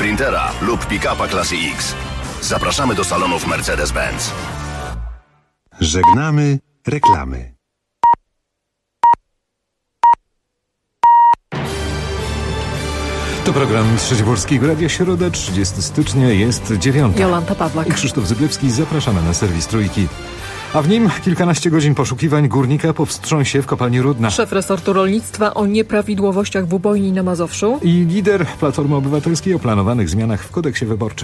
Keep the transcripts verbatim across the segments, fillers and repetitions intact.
Sprintera lub pick-upa klasy X. Zapraszamy do salonów Mercedes-Benz. Żegnamy reklamy. To program Trzeci Polskiego Radia, środa, trzydziestego stycznia, jest dziewiąta. Jolanta Pawlak i Krzysztof Zyblewski. Zapraszamy na serwis Trójki. A w nim kilkanaście godzin poszukiwań górnika po wstrząsie w kopalni Rudna. Szef resortu rolnictwa o nieprawidłowościach w ubojni na Mazowszu. I lider Platformy Obywatelskiej o planowanych zmianach w kodeksie wyborczym.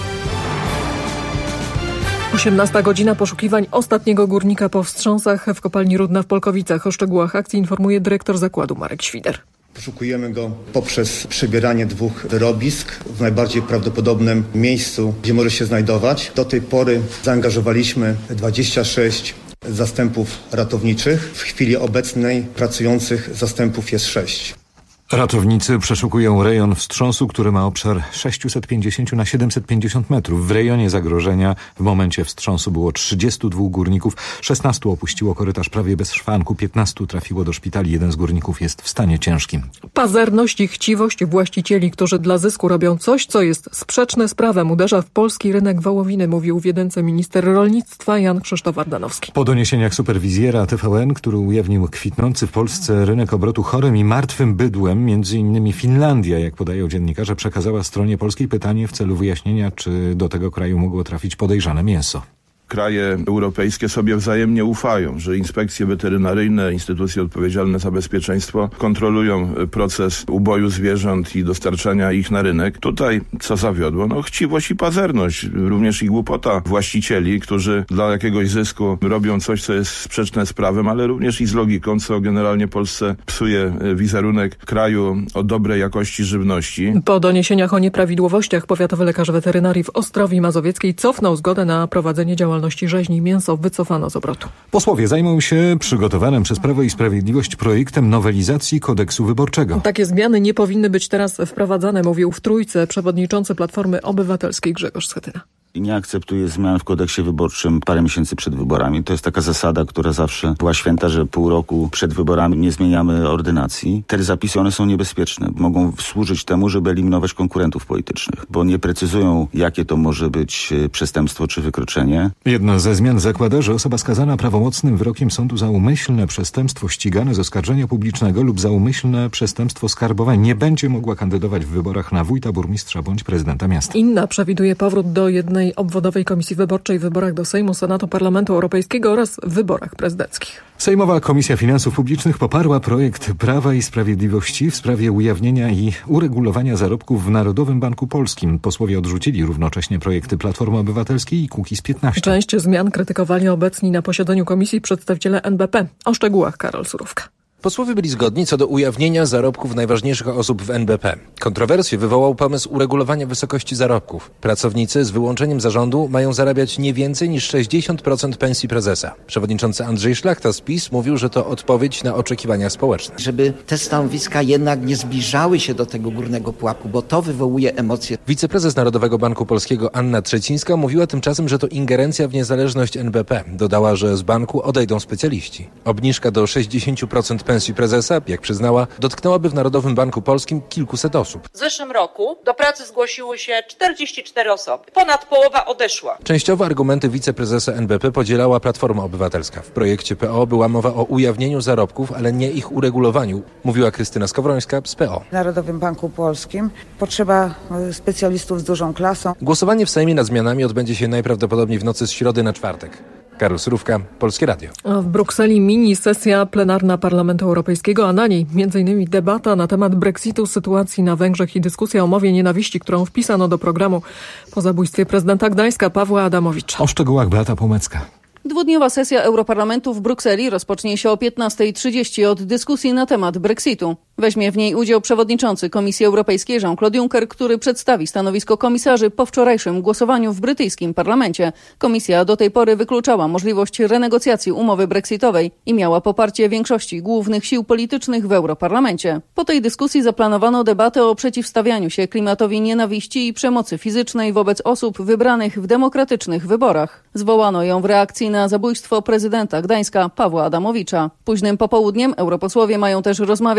osiemnasta godzina poszukiwań ostatniego górnika po wstrząsach w kopalni Rudna w Polkowicach. O szczegółach akcji informuje dyrektor zakładu Marek Świder. Poszukiujemy go poprzez przebieranie dwóch wyrobisk w najbardziej prawdopodobnym miejscu, gdzie może się znajdować. Do tej pory zaangażowaliśmy dwadzieścia sześć zastępów ratowniczych. W chwili obecnej pracujących zastępów jest sześć. Ratownicy przeszukują rejon wstrząsu, który ma obszar sześćset pięćdziesiąt na siedemset pięćdziesiąt metrów. W rejonie zagrożenia w momencie wstrząsu było trzydziestu dwóch górników, szesnastu opuściło korytarz prawie bez szwanku, piętnastu trafiło do szpitali, jeden z górników jest w stanie ciężkim. Pazerność i chciwość właścicieli, którzy dla zysku robią coś, co jest sprzeczne z prawem, uderza w polski rynek wołowiny, mówił w Jedynce minister rolnictwa Jan Krzysztof Ardanowski. Po doniesieniach superwizjera T V N, który ujawnił kwitnący w Polsce rynek obrotu chorym i martwym bydłem, między innymi Finlandia, jak podają dziennikarze, przekazała stronie polskiej pytanie w celu wyjaśnienia, czy do tego kraju mogło trafić podejrzane mięso. Kraje europejskie sobie wzajemnie ufają, że inspekcje weterynaryjne, instytucje odpowiedzialne za bezpieczeństwo kontrolują proces uboju zwierząt i dostarczania ich na rynek. Tutaj co zawiodło? No chciwość i pazerność, również i głupota właścicieli, którzy dla jakiegoś zysku robią coś, co jest sprzeczne z prawem, ale również i z logiką, co generalnie Polsce psuje wizerunek kraju o dobrej jakości żywności. Po doniesieniach o nieprawidłowościach powiatowy lekarz weterynarii w Ostrowi Mazowieckiej cofnął zgodę na prowadzenie działalności rzeźni. Mięso wycofano z obrotu. Posłowie zajmą się przygotowanym przez Prawo i Sprawiedliwość projektem nowelizacji kodeksu wyborczego. Takie zmiany nie powinny być teraz wprowadzane, mówił w Trójce przewodniczący Platformy Obywatelskiej Grzegorz Schetyna. Nie akceptuję zmian w kodeksie wyborczym parę miesięcy przed wyborami. To jest taka zasada, która zawsze była święta, że pół roku przed wyborami nie zmieniamy ordynacji. Te zapisy, one są niebezpieczne. Mogą służyć temu, żeby eliminować konkurentów politycznych, bo nie precyzują, jakie to może być przestępstwo czy wykroczenie. Jedna ze zmian zakłada, że osoba skazana prawomocnym wyrokiem sądu za umyślne przestępstwo ścigane z oskarżenia publicznego lub za umyślne przestępstwo skarbowe nie będzie mogła kandydować w wyborach na wójta, burmistrza bądź prezydenta miasta. Inna przewiduje powrót do jednej obwodowej komisji wyborczej w wyborach do Sejmu, Senatu, Parlamentu Europejskiego oraz wyborach prezydenckich. Sejmowa Komisja Finansów Publicznych poparła projekt Prawa i Sprawiedliwości w sprawie ujawnienia i uregulowania zarobków w Narodowym Banku Polskim. Posłowie odrzucili równocześnie projekty Platformy Obywatelskiej i Kukiz piętnaście. Część zmian krytykowali obecni na posiedzeniu komisji przedstawiciele N B P. O szczegółach Karol Surówka. Posłowie byli zgodni co do ujawnienia zarobków najważniejszych osób w N B P. Kontrowersję wywołał pomysł uregulowania wysokości zarobków. Pracownicy z wyłączeniem zarządu mają zarabiać nie więcej niż sześćdziesiąt procent pensji prezesa. Przewodniczący Andrzej Szlachta z PiS mówił, że to odpowiedź na oczekiwania społeczne. Żeby te stanowiska jednak nie zbliżały się do tego górnego pułapu, bo to wywołuje emocje. Wiceprezes Narodowego Banku Polskiego Anna Trzecińska mówiła tymczasem, że to ingerencja w niezależność N B P. Dodała, że z banku odejdą specjaliści. Obniżka do sześćdziesiąt procent pensji prezesa, jak przyznała, dotknęłaby w Narodowym Banku Polskim kilkuset osób. W zeszłym roku do pracy zgłosiły się czterdzieści cztery osoby. Ponad połowa odeszła. Częściowo argumenty wiceprezesa N B P podzielała Platforma Obywatelska. W projekcie P O była mowa o ujawnieniu zarobków, ale nie ich uregulowaniu, mówiła Krystyna Skowrońska z P O. W Narodowym Banku Polskim potrzeba specjalistów z dużą klasą. Głosowanie w Sejmie nad zmianami odbędzie się najprawdopodobniej w nocy z środy na czwartek. Karol Surówka, Polskie Radio. A w Brukseli mini sesja plenarna Parlamentu Europejskiego, a na niej między innymi debata na temat Brexitu, sytuacji na Węgrzech i dyskusja o mowie nienawiści, którą wpisano do programu po zabójstwie prezydenta Gdańska Pawła Adamowicza. O szczegółach Beata Pomecka. Dwudniowa sesja Europarlamentu w Brukseli rozpocznie się o piętnasta trzydzieści od dyskusji na temat Brexitu. Weźmie w niej udział przewodniczący Komisji Europejskiej Jean-Claude Juncker, który przedstawi stanowisko komisarzy po wczorajszym głosowaniu w brytyjskim parlamencie. Komisja do tej pory wykluczała możliwość renegocjacji umowy brexitowej i miała poparcie większości głównych sił politycznych w Europarlamencie. Po tej dyskusji zaplanowano debatę o przeciwstawianiu się klimatowi nienawiści i przemocy fizycznej wobec osób wybranych w demokratycznych wyborach. Zwołano ją w reakcji na zabójstwo prezydenta Gdańska Pawła Adamowicza. Późnym popołudniem europosłowie mają też rozmawiać o sytuacji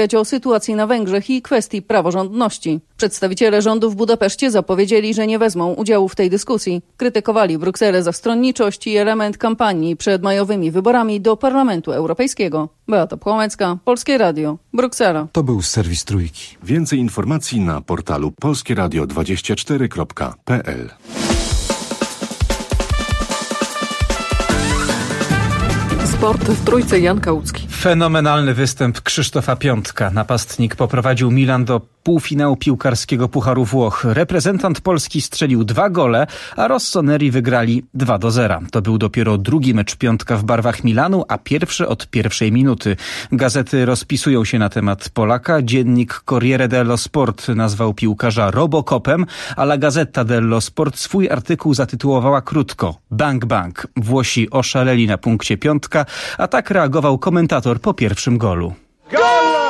sytuacji na Węgrzech i kwestii praworządności. Przedstawiciele rządu w Budapeszcie zapowiedzieli, że nie wezmą udziału w tej dyskusji. Krytykowali Brukselę za stronniczość i element kampanii przed majowymi wyborami do Parlamentu Europejskiego. Beata Płomecka, Polskie Radio, Bruksela. To był serwis Trójki. Więcej informacji na portalu polskie radio dwadzieścia cztery kropka p l. Sport w Trójce, Jan Kałucki. Fenomenalny występ Krzysztofa Piątka. Napastnik poprowadził Milan do półfinału piłkarskiego Pucharu Włoch. Reprezentant Polski strzelił dwa gole, a Rossoneri wygrali dwa do zera. To był dopiero drugi mecz Piątka w barwach Milanu, a pierwszy od pierwszej minuty. Gazety rozpisują się na temat Polaka. Dziennik Corriere dello Sport nazwał piłkarza Robocopem, a La Gazzetta dello Sport swój artykuł zatytułowała krótko Bang Bang. Włosi oszaleli na punkcie Piątka, a tak reagował komentator po pierwszym golu. Gol!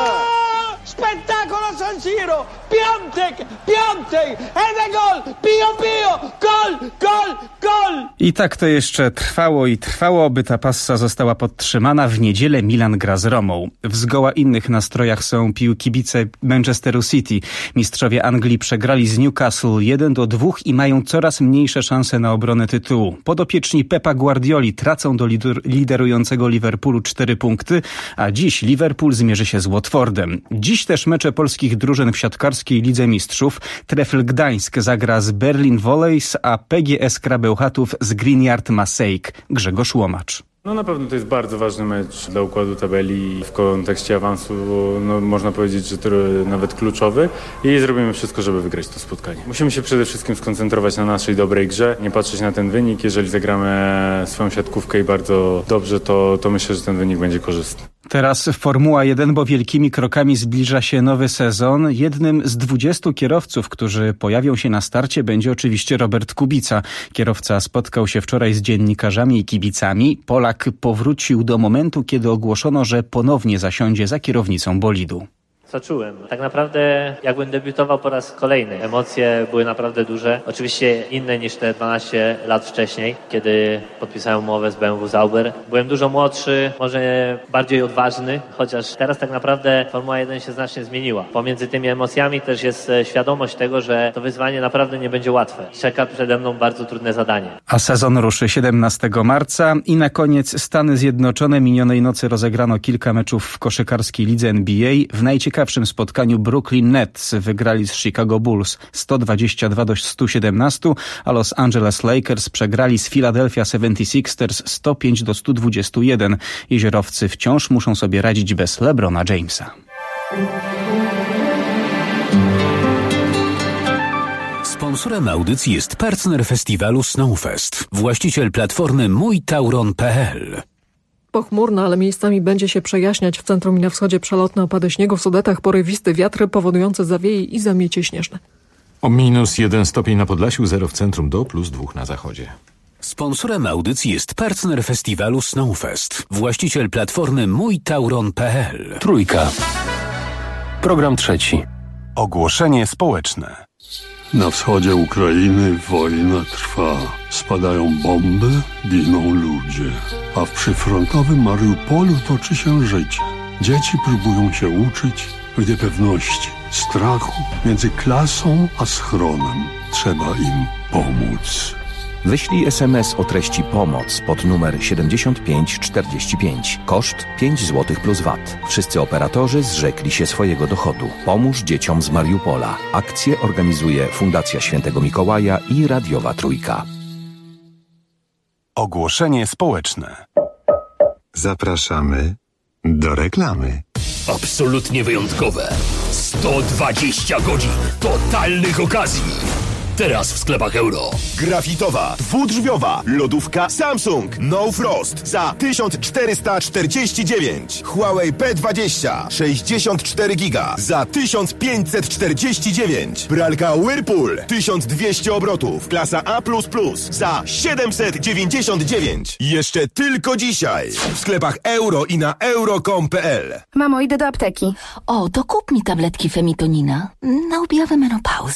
Spettacolo San Siro! Piątek! Piątek! Ede gol! Pio Pio! Gol! Gol! Gol! I tak to jeszcze trwało i trwało, by ta passa została podtrzymana. W niedzielę Milan gra z Romą. W zgoła innych nastrojach są pił kibice Manchesteru City. Mistrzowie Anglii przegrali z Newcastle jeden do dwóch i mają coraz mniejsze szanse na obronę tytułu. Podopieczni Pepa Guardioli tracą do lider- liderującego Liverpoolu cztery punkty, a dziś Liverpool zmierzy się z Watfordem. Dziś też mecze polskich drużyn w siatkarskiej Lidze Mistrzów. Trefl Gdańsk zagra z Berlin Volleys, a P G S Krabełchatów z Green Masejk. Grzegorz Łomacz. No na pewno to jest bardzo ważny mecz dla układu tabeli w kontekście awansu, no można powiedzieć, że to nawet kluczowy i zrobimy wszystko, żeby wygrać to spotkanie. Musimy się przede wszystkim skoncentrować na naszej dobrej grze, nie patrzeć na ten wynik. Jeżeli zagramy swoją siatkówkę i bardzo dobrze, to, to myślę, że ten wynik będzie korzystny. Teraz Formuła jeden, bo wielkimi krokami zbliża się nowy sezon. Jednym z dwudziestu kierowców, którzy pojawią się na starcie, będzie oczywiście Robert Kubica. Kierowca spotkał się wczoraj z dziennikarzami i kibicami. Polak powrócił do momentu, kiedy ogłoszono, że ponownie zasiądzie za kierownicą bolidu. Co czułem? Tak naprawdę jakbym debiutował po raz kolejny. Emocje były naprawdę duże. Oczywiście inne niż te dwanaście lat wcześniej, kiedy podpisałem umowę z B M W Sauber. Byłem dużo młodszy, może bardziej odważny, chociaż teraz tak naprawdę Formuła jeden się znacznie zmieniła. Pomiędzy tymi emocjami też jest świadomość tego, że to wyzwanie naprawdę nie będzie łatwe. Czeka przede mną bardzo trudne zadanie. A sezon ruszy siedemnastego marca i na koniec Stany Zjednoczone. Minionej nocy rozegrano kilka meczów w koszykarskiej lidze N B A. W najciekawszym W pierwszym spotkaniu Brooklyn Nets wygrali z Chicago Bulls sto dwadzieścia dwa do stu siedemnastu, a Los Angeles Lakers przegrali z Philadelphia seventy-sixers sto pięć do stu dwudziestu jeden. Jeziorowcy wciąż muszą sobie radzić bez LeBrona Jamesa. Sponsorem audycji jest partner festiwalu Snowfest, właściciel platformy mój tauron kropka p l. Pochmurno, ale miejscami będzie się przejaśniać. W centrum i na wschodzie przelotne opady śniegu, w Sudetach porywisty wiatry powodujące zawieje i zamiecie śnieżne. O minus jeden stopień na Podlasiu, zero w centrum, do plus dwóch na zachodzie. Sponsorem audycji jest partner festiwalu Snowfest, właściciel platformy mój tauron kropka p l. Trójka. Program trzeci. Ogłoszenie społeczne. Na wschodzie Ukrainy wojna trwa. Spadają bomby, giną ludzie. A w przyfrontowym Mariupolu toczy się życie. Dzieci próbują się uczyć w niepewności, strachu między klasą a schronem. Trzeba im pomóc. Wyślij es em es o treści pomoc pod numer siedemdziesiąt pięć czterdzieści pięć. Koszt pięć złotych plus V A T. Wszyscy operatorzy zrzekli się swojego dochodu. Pomóż dzieciom z Mariupola. Akcję organizuje Fundacja Świętego Mikołaja i Radiowa Trójka. Ogłoszenie społeczne. Zapraszamy do reklamy. Absolutnie wyjątkowe. sto dwadzieścia godzin totalnych okazji. Teraz w sklepach Euro. Grafitowa, dwudrzwiowa, lodówka Samsung No Frost za tysiąc czterysta czterdzieści dziewięć. Huawei P dwadzieścia, sześćdziesiąt cztery giga za tysiąc pięćset czterdzieści dziewięć. Pralka Whirlpool, tysiąc dwieście obrotów, klasa A plus plus za siedemset dziewięćdziesiąt dziewięć. Jeszcze tylko dzisiaj w sklepach Euro i na euro kropka com kropka p l. Mamo, idę do apteki. O, to kup mi tabletki Femitonina na objawy menopauzy.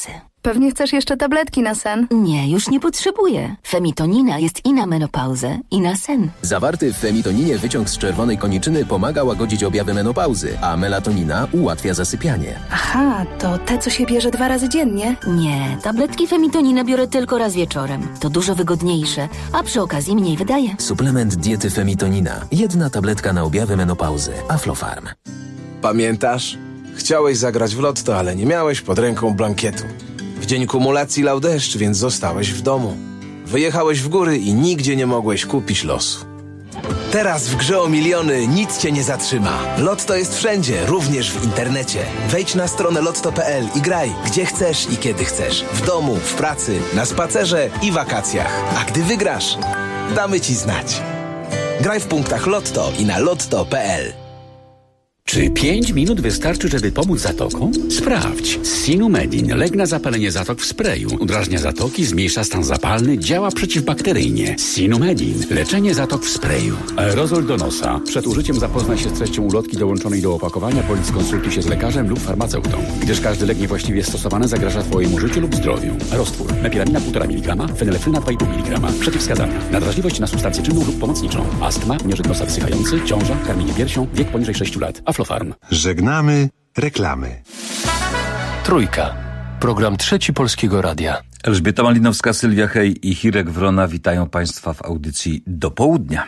Pewnie chcesz jeszcze tabletki na sen. Nie, już nie potrzebuję. Femitonina jest i na menopauzę, i na sen. Zawarty w femitoninie wyciąg z czerwonej koniczyny pomaga łagodzić objawy menopauzy, a melatonina ułatwia zasypianie. Aha, to te, co się bierze dwa razy dziennie? Nie, tabletki femitonina biorę tylko raz wieczorem. To dużo wygodniejsze, a przy okazji mniej wydaje. Suplement diety femitonina. Jedna tabletka na objawy menopauzy. Aflofarm. Pamiętasz? Chciałeś zagrać w lotto, ale nie miałeś pod ręką blankietu. W dzień kumulacji lał deszcz, więc zostałeś w domu. Wyjechałeś w góry i nigdzie nie mogłeś kupić losu. Teraz w grze o miliony nic cię nie zatrzyma. Lotto jest wszędzie, również w internecie. Wejdź na stronę lotto kropka p l i graj, gdzie chcesz i kiedy chcesz. W domu, w pracy, na spacerze i wakacjach. A gdy wygrasz, damy ci znać. Graj w punktach Lotto i na lotto kropka p l. Czy pięć minut wystarczy, żeby pomóc zatokom? Sprawdź. Sinumedin. Lek na zapalenie zatok w sprayu. Udrażnia zatoki, zmniejsza stan zapalny, działa przeciwbakteryjnie. Sinumedin. Leczenie zatok w sprayu. Aerozol do nosa. Przed użyciem zapoznaj się z treścią ulotki dołączonej do opakowania, bądź skonsultuj się z lekarzem lub farmaceutą, gdyż każdy lek niewłaściwie stosowany zagraża Twojemu życiu lub zdrowiu. Roztwór. Mepiramina półtora miligrama, fenylefryna dwa i pół miligrama. Przeciwwskazania. Nadwrażliwość na substancję czynną lub pomocniczą. Astma, unieżyk nosa wysychający, ciąża, karmienie piersią, wiek poniżej sześciu lat. Aflofarm. Żegnamy reklamy. Trójka. Program Trzeci Polskiego Radia. Elżbieta Malinowska, Sylwia Hej i Hirek Wrona witają Państwa w audycji Do Południa.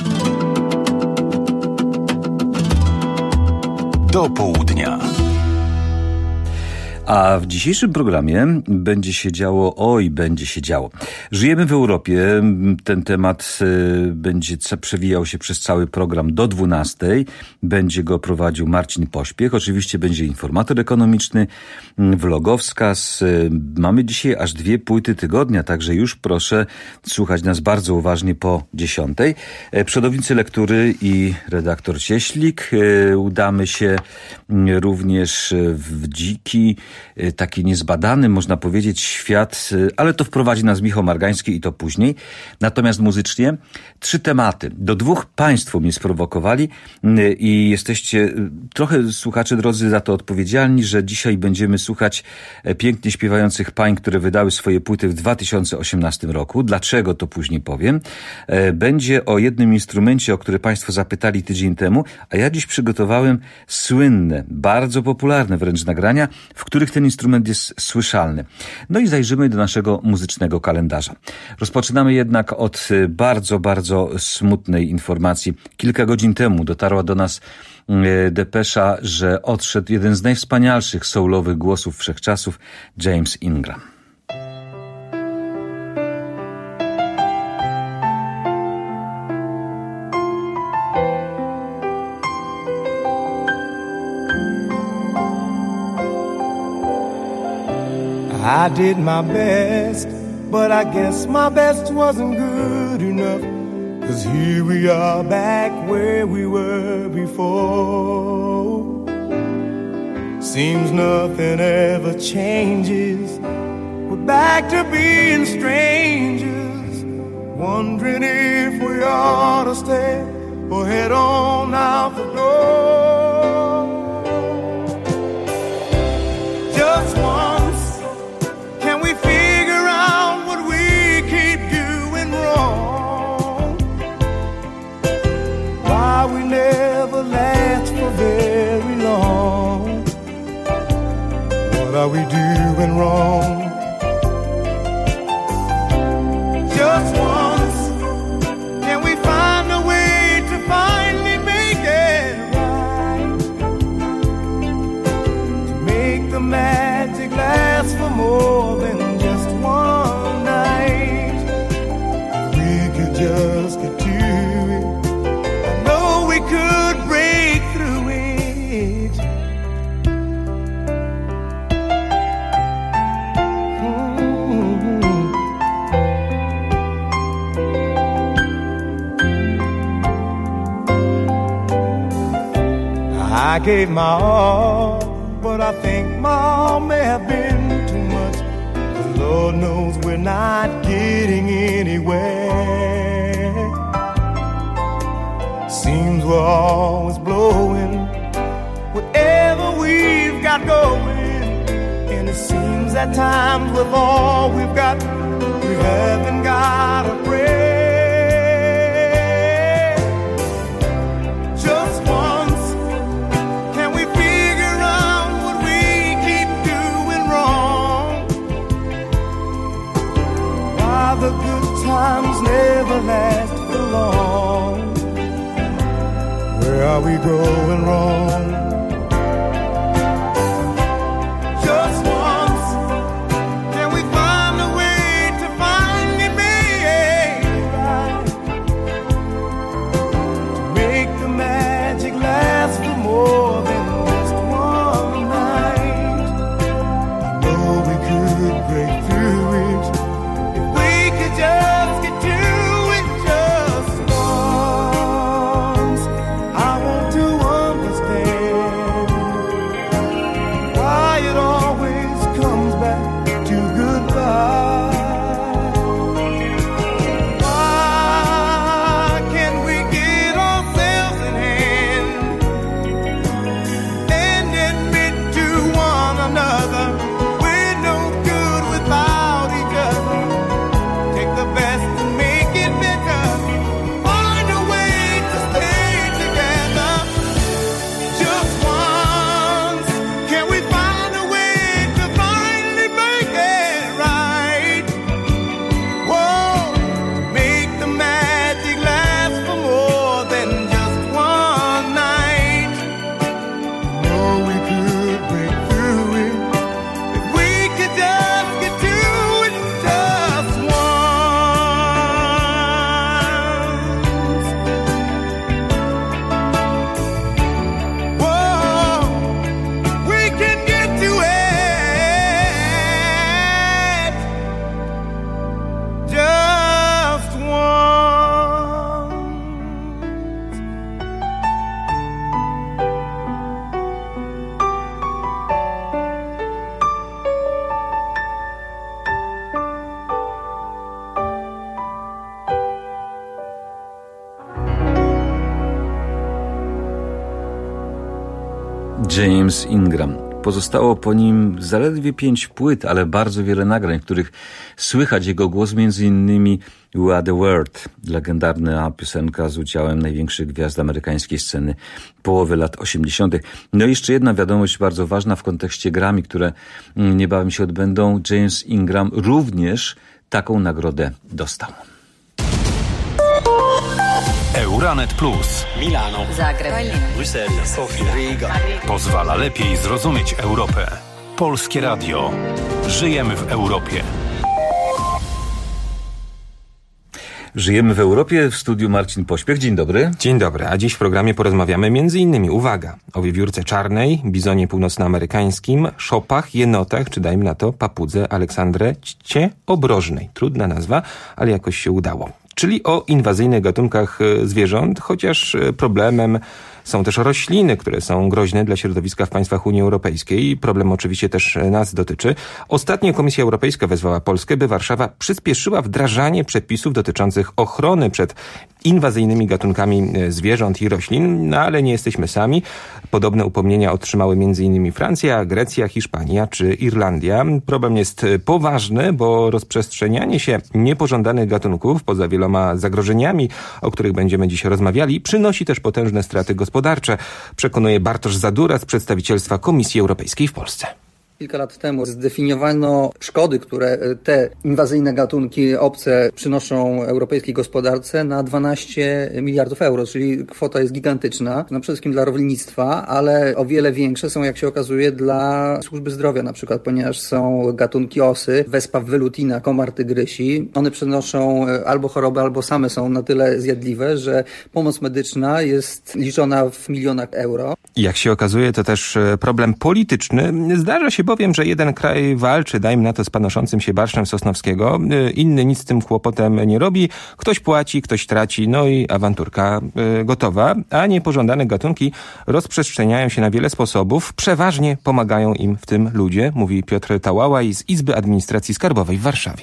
Do Południa. A w dzisiejszym programie będzie się działo, oj, będzie się działo. Żyjemy w Europie. Ten temat y, będzie przewijał się przez cały program do dwunastej. Będzie go prowadził Marcin Pośpiech. Oczywiście będzie informator ekonomiczny, vlogowskaz. Y, mamy dzisiaj aż dwie płyty tygodnia, także już proszę słuchać nas bardzo uważnie po dziesiątej. Y, przodownicy lektury i redaktor Cieślik. Y, udamy się y, również w dziki, taki niezbadany, można powiedzieć, świat, ale to wprowadzi nas Michał Margański i to później. Natomiast muzycznie trzy tematy. Do dwóch państwo mnie sprowokowali i jesteście trochę, słuchacze drodzy, za to odpowiedzialni, że dzisiaj będziemy słuchać pięknie śpiewających pań, które wydały swoje płyty w dwa tysiące osiemnastym roku. Dlaczego, to później powiem. Będzie o jednym instrumencie, o który państwo zapytali tydzień temu, a ja dziś przygotowałem słynne, bardzo popularne wręcz nagrania, w których ten instrument jest słyszalny. No i zajrzymy do naszego muzycznego kalendarza. Rozpoczynamy jednak od bardzo, bardzo smutnej informacji. Kilka godzin temu dotarła do nas depesza, że odszedł jeden z najwspanialszych soulowych głosów wszechczasów, James Ingram. I did my best, but I guess my best wasn't good enough. 'Cause here we are back where we were before. Seems nothing ever changes. We're back to being strangers, wondering if we ought to stay or head on out the door. Just once, can we figure out what we keep doing wrong? Why we never last for very long? What are we doing wrong? Just once, can we find a way to finally make it right? To make the magic last for more than just one night. If we could just get to it, I know we could break through it. Mm-hmm. I gave my all, but I think my all may have been too much. 'Cause Lord knows we're not getting anywhere. Seems we're always blowing whatever we've got going, and it seems at times with all we've got, we haven't got a prayer. Just once, can we figure out what we keep doing wrong? Why the good times never last for long? Where are we going wrong? Just once, can we find a way to finally make it right? To make the magic last for more than just one night. I know we could break through it if we could just get to it just once. I want to understand why it always comes back to goodbye. Why can't we get ourselves in hand and admit to one another we're no good without each other? Take the best and make it better. Find a way to stay together. Just once, can we find a way to finally make it right? Whoa, make the magic last for more than just one night. Oh, we could break through it if we could just get to it just once. Whoa, we can get to it just once. James Ingram. Pozostało po nim zaledwie pięć płyt, ale bardzo wiele nagrań, w których słychać jego głos, między innymi We Are The World, legendarna piosenka z udziałem największych gwiazd amerykańskiej sceny połowy lat osiemdziesiątych. No i jeszcze jedna wiadomość bardzo ważna w kontekście Grammy, które niebawem się odbędą. James Ingram również taką nagrodę dostał. Euranet Plus. Milano, Zagreb, Bruksela, Sofia, Riga. Pozwala lepiej zrozumieć Europę. Polskie Radio. Żyjemy w Europie. Żyjemy w Europie. W studiu Marcin Pośpiech. Dzień dobry. Dzień dobry. A dziś w programie porozmawiamy m.in. uwaga, o wiewiórce czarnej, bizonie północnoamerykańskim, szopach, jenotach, czy dajmy na to papudze Aleksandrecie obrożnej. Trudna nazwa, ale jakoś się udało. Czyli o inwazyjnych gatunkach zwierząt, chociaż problemem są też rośliny, które są groźne dla środowiska w państwach Unii Europejskiej. Problem oczywiście też nas dotyczy. Ostatnio Komisja Europejska wezwała Polskę, by Warszawa przyspieszyła wdrażanie przepisów dotyczących ochrony przed inwazyjnymi gatunkami zwierząt i roślin, no ale nie jesteśmy sami. Podobne upomnienia otrzymały m.in. Francja, Grecja, Hiszpania czy Irlandia. Problem jest poważny, bo rozprzestrzenianie się niepożądanych gatunków poza wieloma zagrożeniami, o których będziemy dziś rozmawiali, przynosi też potężne straty gospodarcze, przekonuje Bartosz Zadura z przedstawicielstwa Komisji Europejskiej w Polsce. Kilka lat temu zdefiniowano szkody, które te inwazyjne gatunki obce przynoszą europejskiej gospodarce na dwanaście miliardów euro, czyli kwota jest gigantyczna, no przede wszystkim dla rolnictwa, ale o wiele większe są, jak się okazuje, dla służby zdrowia na przykład, ponieważ są gatunki osy, wespa velutina, komar tygrysi. One przenoszą albo choroby, albo same są na tyle zjadliwe, że pomoc medyczna jest liczona w milionach euro. Jak się okazuje, to też problem polityczny. Zdarza się bowiem, że jeden kraj walczy, dajmy na to, z panoszącym się barszczem Sosnowskiego, inny nic z tym kłopotem nie robi, ktoś płaci, ktoś traci, no i awanturka y, gotowa, a niepożądane gatunki rozprzestrzeniają się na wiele sposobów, przeważnie pomagają im w tym ludzie, mówi Piotr Tałałaj z Izby Administracji Skarbowej w Warszawie.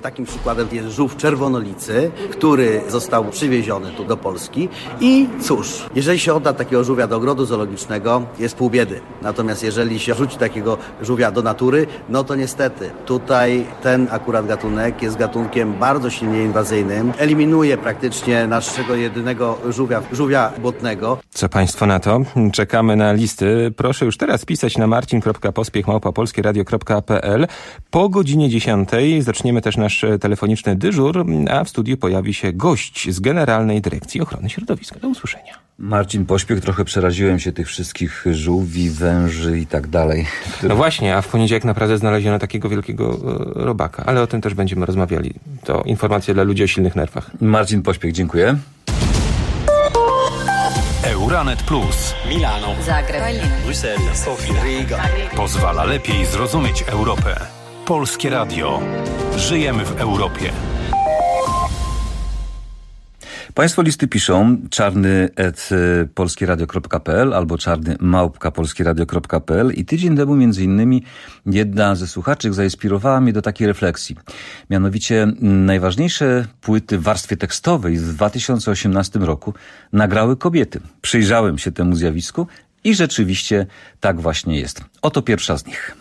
Takim przykładem jest żółw czerwonolicy, który został przywieziony tu do Polski i cóż, jeżeli się odda takiego żółwia do ogrodu zoologicznego, jest pół biedy. Natomiast jeżeli się rzuci takiego żółwia do natury, no to niestety tutaj ten akurat gatunek jest gatunkiem bardzo silnie inwazyjnym. Eliminuje praktycznie naszego jedynego żółwia, żółwia błotnego. Co państwo na to? Czekamy na listy. Proszę już teraz pisać na marcin kropka pospiech małpa polskie radio kropka p l. Po godzinie dziesiątej zaczniemy też nasz telefoniczny dyżur, a w studiu pojawi się gość z Generalnej Dyrekcji Ochrony Środowiska. Do usłyszenia. Marcin Pośpiech, trochę przeraziłem się tych wszystkich żółwi, węży i tak dalej. Które... No właśnie, a w poniedziałek naprawdę znaleziono takiego wielkiego e, robaka, ale o tym też będziemy rozmawiali. To informacja dla ludzi o silnych nerwach. Marcin Pośpiech, dziękuję. Euranet Plus. Milano. Zagreb. Bruksela. Sofia. Riga. Pozwala lepiej zrozumieć Europę. Polskie Radio. Żyjemy w Europie. Państwo listy piszą czarny at polskieradio kropka p l albo czarny małpka polskieradio kropka p l i tydzień temu między innymi jedna ze słuchaczek zainspirowała mnie do takiej refleksji. Mianowicie najważniejsze płyty w warstwie tekstowej w dwa tysiące osiemnastym roku nagrały kobiety. Przyjrzałem się temu zjawisku i rzeczywiście tak właśnie jest. Oto pierwsza z nich.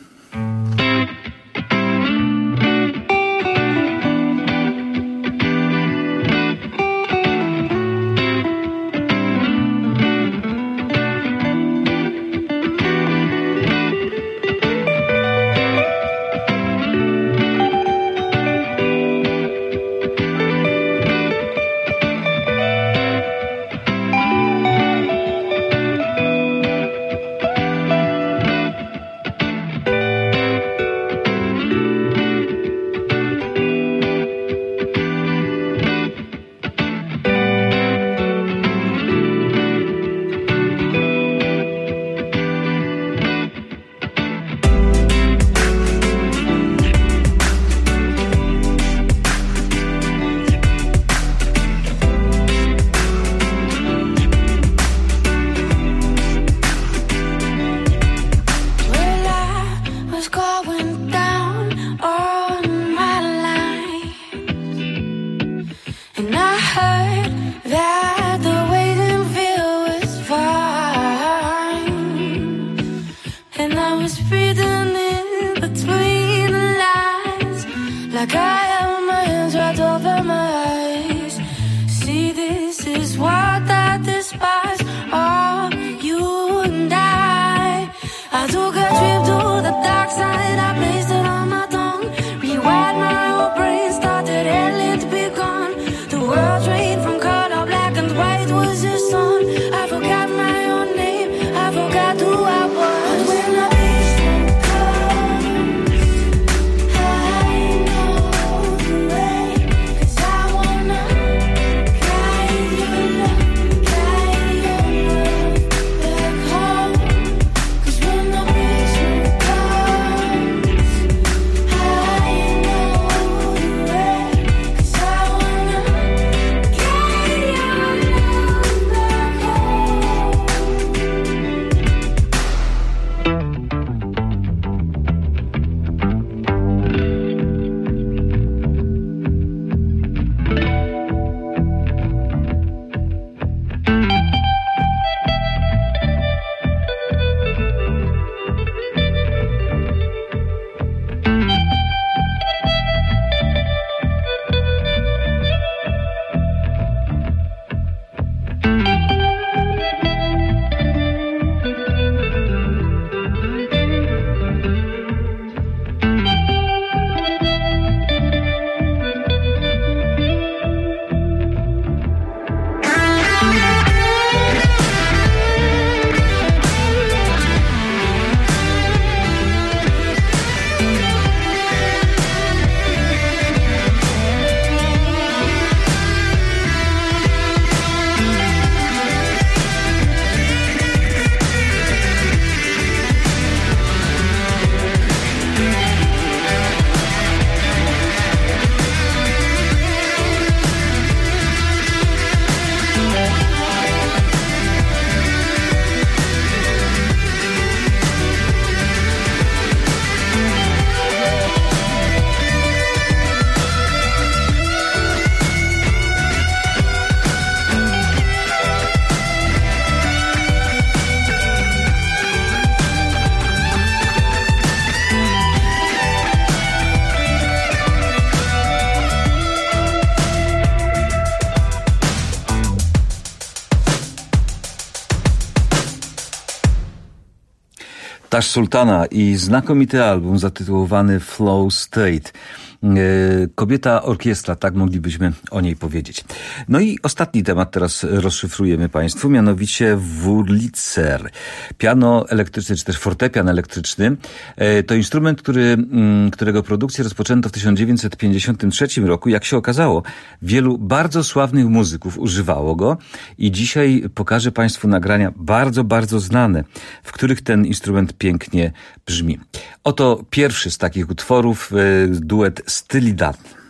Tash Sultana i znakomity album zatytułowany Flow State. Kobieta orkiestra, tak moglibyśmy o niej powiedzieć. No i ostatni temat teraz rozszyfrujemy Państwu, mianowicie Wurlitzer. Piano elektryczne, czy też fortepian elektryczny. To instrument, który, którego produkcję rozpoczęto w tysiąc dziewięćset pięćdziesiątym trzecim roku. Jak się okazało, wielu bardzo sławnych muzyków używało go i dzisiaj pokażę Państwu nagrania bardzo, bardzo znane, w których ten instrument pięknie brzmi. Oto pierwszy z takich utworów, duet Styli Dan.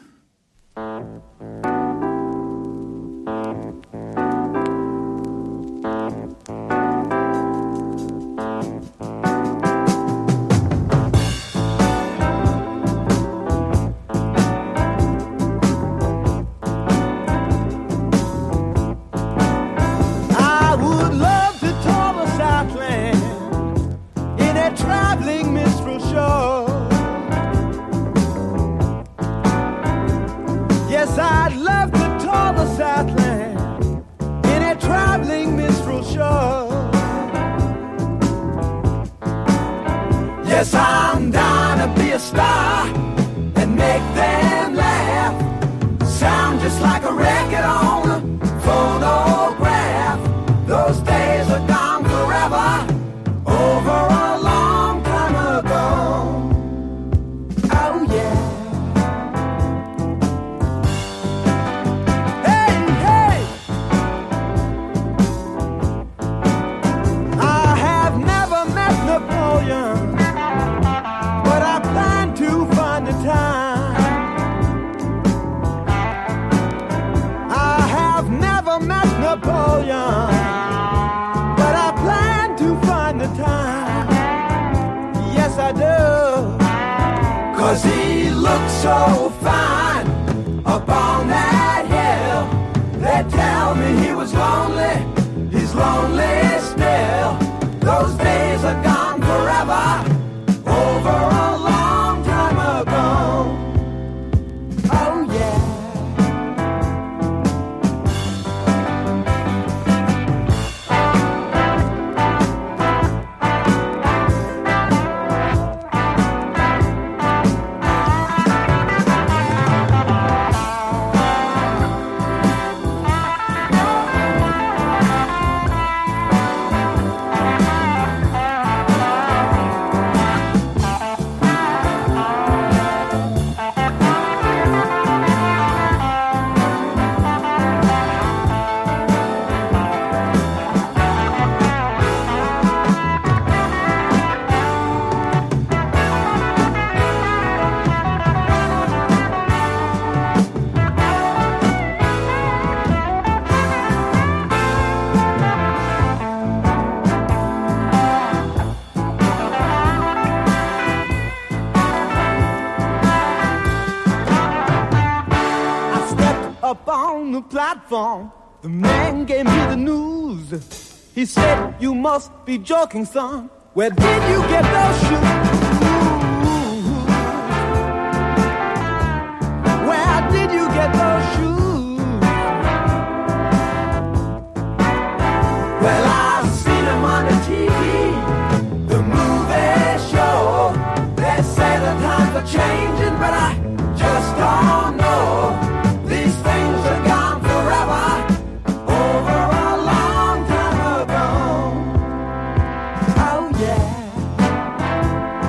Yes, I'm down to be a star and make them laugh. Sound just like a record on a phonograph. Those days are gone forever, over a long time ago. Oh yeah. Hey, hey. I have never met Napoleon, the time. I have never met Napoleon, but I plan to find the time. Yes, I do. 'Cause he looks so fine up on that hill. They tell me he was lonely, he's lonely still. Those days are gone forever, over a long time ago. Oh yeah. Platform, the man gave me the news. He said, you must be joking, son. Where did you get those shoes? Where did you get those shoes? Well, I've seen them on the T V, the movie show. They say the times are changing, but I just don't know. These things are gone forever, over a long time ago. Oh yeah.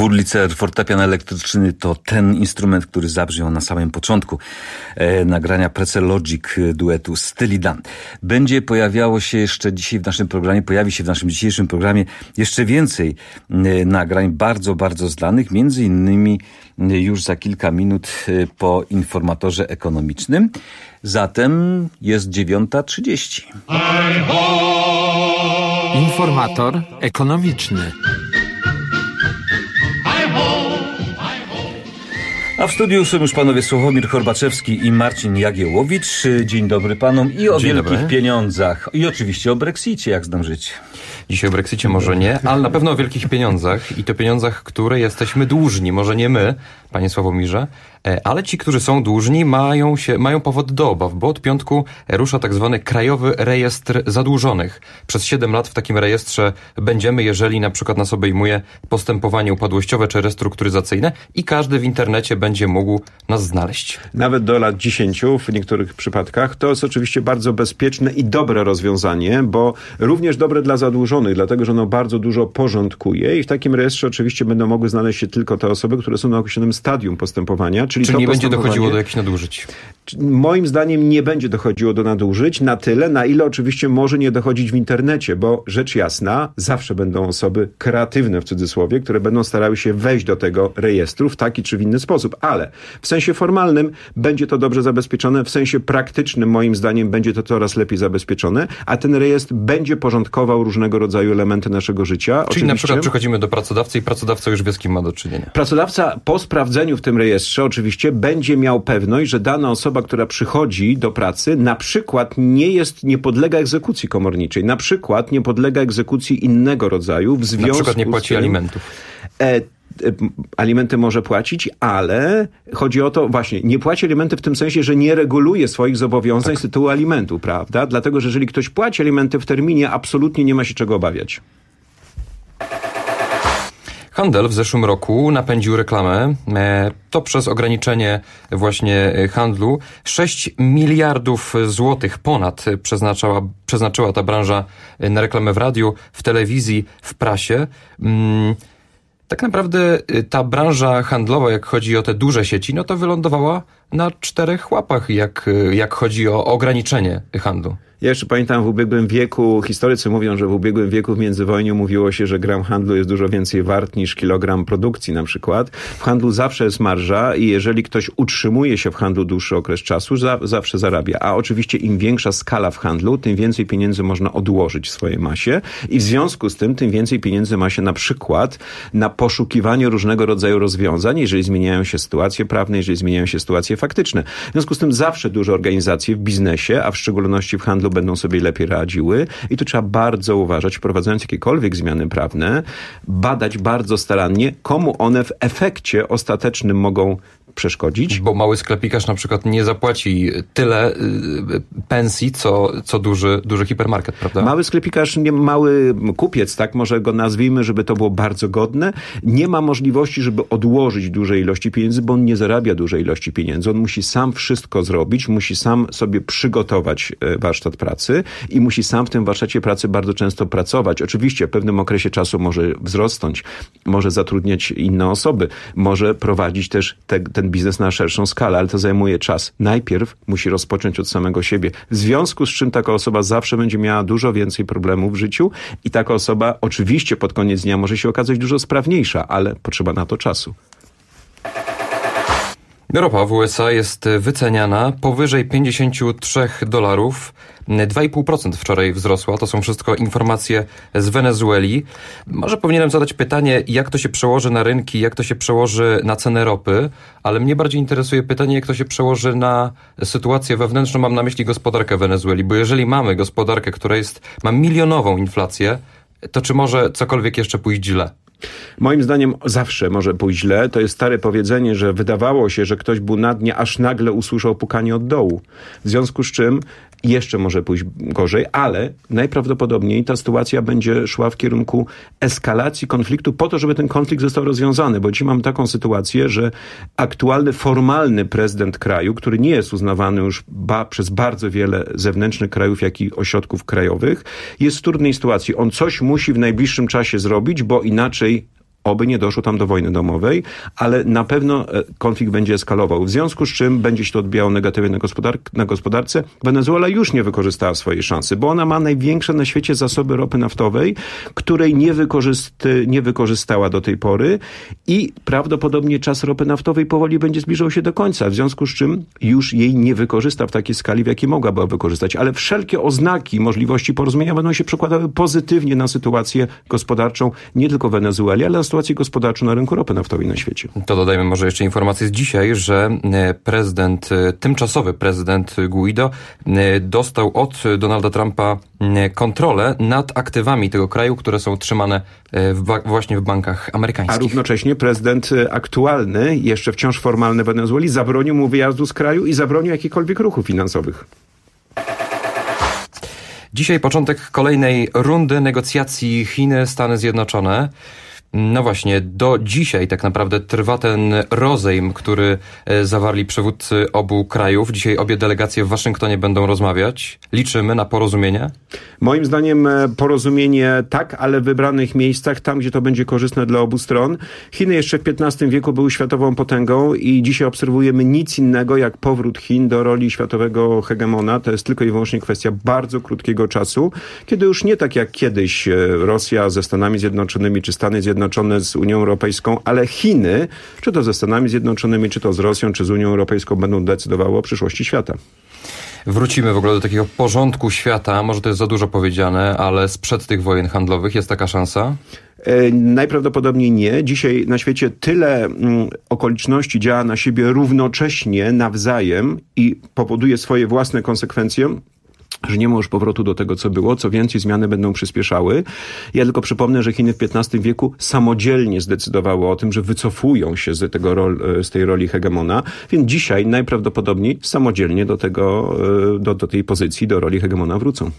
Wurlitzer, fortepian elektryczny to ten instrument, który zabrzmiał na samym początku e, nagrania Pretzel Logic duetu Steely Dan. Będzie pojawiało się jeszcze dzisiaj w naszym programie, pojawi się w naszym dzisiejszym programie jeszcze więcej e, nagrań bardzo, bardzo znanych, między innymi e, już za kilka minut e, po informatorze ekonomicznym. Zatem jest dziewiąta trzydzieści. Informator ekonomiczny. A w studiu są już panowie Sławomir Horbaczewski i Marcin Jagiełowicz. Dzień dobry panom i o Dzień wielkich dobry. pieniądzach. I oczywiście o Brexicie, jak znam życie. Dzisiaj o Brexicie może nie, ale na pewno o wielkich pieniądzach i to pieniądzach, które jesteśmy dłużni. Może nie my, panie Sławomirze, ale ci, którzy są dłużni, mają się, mają powód do obaw, bo od piątku rusza tak zwany Krajowy Rejestr Zadłużonych. Przez siedem lat w takim rejestrze będziemy, jeżeli na przykład nas obejmuje postępowanie upadłościowe czy restrukturyzacyjne i każdy w internecie będzie mógł nas znaleźć. Nawet do lat dziesięciu w niektórych przypadkach. To jest oczywiście bardzo bezpieczne i dobre rozwiązanie, bo również dobre dla zadłużonych, dlatego że ono bardzo dużo porządkuje i w takim rejestrze oczywiście będą mogły znaleźć się tylko te osoby, które są na określonym stadium postępowania. Czyli, czyli to nie będzie postępowanie... dochodziło do jakichś nadużyć? Moim zdaniem nie będzie dochodziło do nadużyć na tyle, na ile oczywiście może nie dochodzić w internecie, bo rzecz jasna, zawsze będą osoby kreatywne w cudzysłowie, które będą starały się wejść do tego rejestru w taki czy w inny sposób, ale w sensie formalnym będzie to dobrze zabezpieczone, w sensie praktycznym moim zdaniem będzie to coraz lepiej zabezpieczone, a ten rejestr będzie porządkował różnego rodzaju elementy naszego życia. Czyli oczywiście. Na przykład przychodzimy do pracodawcy i pracodawca już wie, z kim ma do czynienia. Pracodawca po sprawdzeniu w tym rejestrze oczywiście będzie miał pewność, że dana osoba, która przychodzi do pracy, na przykład nie jest, nie podlega egzekucji komorniczej, na przykład nie podlega egzekucji innego rodzaju w związku Na przykład nie płaci z tym, alimentów. E, alimenty może płacić, ale chodzi o to właśnie, nie płaci alimenty w tym sensie, że nie reguluje swoich zobowiązań tak. z tytułu alimentu, prawda? Dlatego, że jeżeli ktoś płaci alimenty w terminie, absolutnie nie ma się czego obawiać. Handel w zeszłym roku napędził reklamę. To przez ograniczenie właśnie handlu sześć miliardów złotych ponad przeznaczała, przeznaczyła ta branża na reklamę w radiu, w telewizji, w prasie. Tak naprawdę ta branża handlowa, jak chodzi o te duże sieci, no to wylądowała na czterech łapach, jak, jak chodzi o ograniczenie handlu. Ja jeszcze pamiętam w ubiegłym wieku, historycy mówią, że w ubiegłym wieku w międzywojniu mówiło się, że gram handlu jest dużo więcej wart niż kilogram produkcji na przykład. W handlu zawsze jest marża i jeżeli ktoś utrzymuje się w handlu dłuższy okres czasu, za, zawsze zarabia. A oczywiście im większa skala w handlu, tym więcej pieniędzy można odłożyć w swojej masie i w związku z tym tym więcej pieniędzy ma się na przykład na poszukiwanie różnego rodzaju rozwiązań, jeżeli zmieniają się sytuacje prawne, jeżeli zmieniają się sytuacje faktyczne. W związku z tym zawsze duże organizacje w biznesie, a w szczególności w handlu będą sobie lepiej radziły i tu trzeba bardzo uważać, wprowadzając jakiekolwiek zmiany prawne, badać bardzo starannie, komu one w efekcie ostatecznym mogą przeszkodzić. Bo mały sklepikarz na przykład nie zapłaci tyle y, pensji, co, co duży, duży hipermarket, prawda? Mały sklepikarz, nie, mały kupiec, tak może go nazwijmy, żeby to było bardzo godne, nie ma możliwości, żeby odłożyć dużej ilości pieniędzy, bo on nie zarabia dużej ilości pieniędzy. On musi sam wszystko zrobić, musi sam sobie przygotować warsztat pracy i musi sam w tym warsztacie pracy bardzo często pracować. Oczywiście w pewnym okresie czasu może wzrosnąć, może zatrudniać inne osoby, może prowadzić też te, ten biznes na szerszą skalę, ale to zajmuje czas. Najpierw musi rozpocząć od samego siebie. W związku z czym taka osoba zawsze będzie miała dużo więcej problemów w życiu i taka osoba oczywiście pod koniec dnia może się okazać dużo sprawniejsza, ale potrzeba na to czasu. Ropa w U S A jest wyceniana powyżej pięćdziesiąt trzy dolarów. dwa i pół procent wczoraj wzrosła. To są wszystko informacje z Wenezueli. Może powinienem zadać pytanie, jak to się przełoży na rynki, jak to się przełoży na cenę ropy, ale mnie bardziej interesuje pytanie, jak to się przełoży na sytuację wewnętrzną. Mam na myśli gospodarkę Wenezueli, bo jeżeli mamy gospodarkę, która jest, ma milionową inflację, to czy może cokolwiek jeszcze pójść źle? Moim zdaniem zawsze może pójść źle. To jest stare powiedzenie, że wydawało się, że ktoś był na dnie, aż nagle usłyszał pukanie od dołu. W związku z czym jeszcze może pójść gorzej, ale najprawdopodobniej ta sytuacja będzie szła w kierunku eskalacji konfliktu po to, żeby ten konflikt został rozwiązany, bo dzisiaj mamy taką sytuację, że aktualny, formalny prezydent kraju, który nie jest uznawany już ba, przez bardzo wiele zewnętrznych krajów, jak i ośrodków krajowych, jest w trudnej sytuacji. On coś musi w najbliższym czasie zrobić, bo inaczej oby nie doszło tam do wojny domowej, ale na pewno konflikt będzie eskalował. W związku z czym będzie się to odbijało negatywnie na, gospodar- na gospodarce. Wenezuela już nie wykorzystała swojej szansy, bo ona ma największe na świecie zasoby ropy naftowej, której nie, wykorzyst- nie wykorzystała do tej pory i prawdopodobnie czas ropy naftowej powoli będzie zbliżał się do końca, w związku z czym już jej nie wykorzysta w takiej skali, w jakiej mogłaby wykorzystać. Ale wszelkie oznaki możliwości porozumienia będą się przekładały pozytywnie na sytuację gospodarczą nie tylko w Wenezueli, ale na sytuację gospodarczą na rynku ropy naftowej na świecie. To dodajmy może jeszcze informację z dzisiaj, że prezydent, tymczosowy prezydent Guaido dostał od Donalda Trumpa kontrolę nad aktywami tego kraju, które są trzymane w ba- właśnie w bankach amerykańskich. A równocześnie prezydent aktualny, jeszcze wciąż formalny Wenezueli, zabronił mu wyjazdu z kraju i zabronił jakichkolwiek ruchów finansowych. Dzisiaj początek kolejnej rundy negocjacji Chiny-Stany Zjednoczone. No właśnie, do dzisiaj tak naprawdę trwa ten rozejm, który zawarli przywódcy obu krajów. Dzisiaj obie delegacje w Waszyngtonie będą rozmawiać. Liczymy na porozumienie? Moim zdaniem porozumienie tak, ale w wybranych miejscach, tam gdzie to będzie korzystne dla obu stron. Chiny jeszcze w piętnastym wieku były światową potęgą i dzisiaj obserwujemy nic innego jak powrót Chin do roli światowego hegemona. To jest tylko i wyłącznie kwestia bardzo krótkiego czasu, kiedy już nie tak jak kiedyś Rosja ze Stanami Zjednoczonymi czy Stany Zjednoczone z Unią Europejską, ale Chiny, czy to ze Stanami Zjednoczonymi, czy to z Rosją, czy z Unią Europejską, będą decydowały o przyszłości świata. Wrócimy w ogóle do takiego porządku świata. Może to jest za dużo powiedziane, ale sprzed tych wojen handlowych jest taka szansa? E, najprawdopodobniej nie. Dzisiaj na świecie tyle mm, okoliczności działa na siebie równocześnie, nawzajem i powoduje swoje własne konsekwencje, że nie ma już powrotu do tego, co było. Co więcej, zmiany będą przyspieszały. Ja tylko przypomnę, że Chiny w piętnastym wieku samodzielnie zdecydowały o tym, że wycofują się z, tego rol, z tej roli hegemona, więc dzisiaj najprawdopodobniej samodzielnie do, tego, do, do tej pozycji, do roli hegemona wrócą.